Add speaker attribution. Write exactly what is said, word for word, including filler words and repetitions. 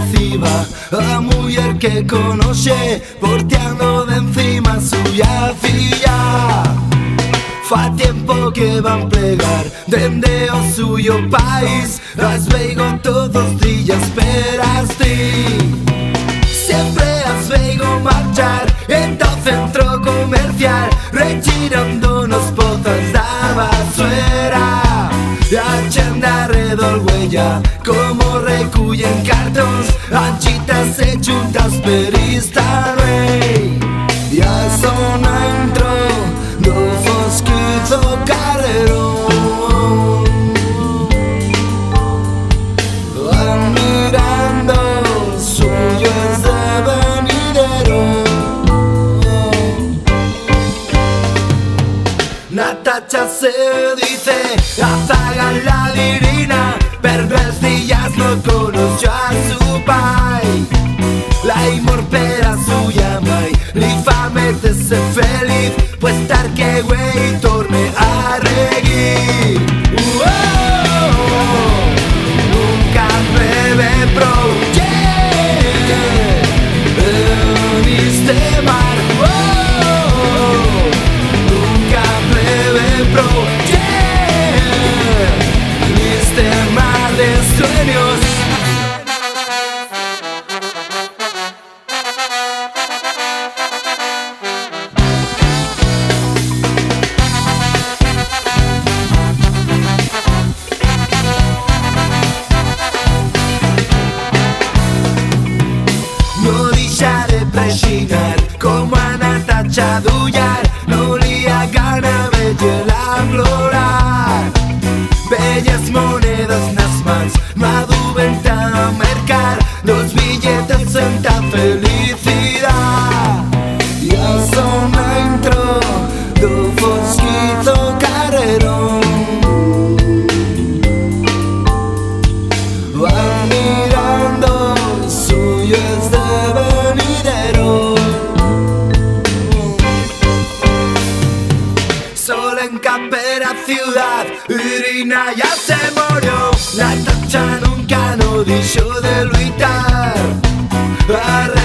Speaker 1: lasciva a muller que conoxe, porteando de encima suya filla. Fa tiempo que van plegar dende o suyo país, as veigo todos os días esperas ti. Siempre as veigo marchar en o centro comercial, retirándonos pozas da basuera. E a chenda arredor huella como recullen cartons, anchitas e chuntas per Instagram. E a zona entro do fosquizo carrerón, van mirando suyos de venidero. Natacha se dice, apagan la dirina, perversillas no conoció a su pai. La imorpera suya mai, li fa meterse feliz, pues estar que güey torne a reguir. Uou, nunca bebe pro, yeah, en este mar. Uou, nunca bebe pro, yeah, en este mar de sueños. Como a Natacha dullar, no li ha gana bella plorar. Bellas monedas nas mans, maduventa a mercar, los billetes senta felicidad. Y a zona intro do fosquizo carrerón, van mirando suyos de venidero. Solo en Campera ciudad, Irina ya se murió. Natacha nunca no dijo de luchar.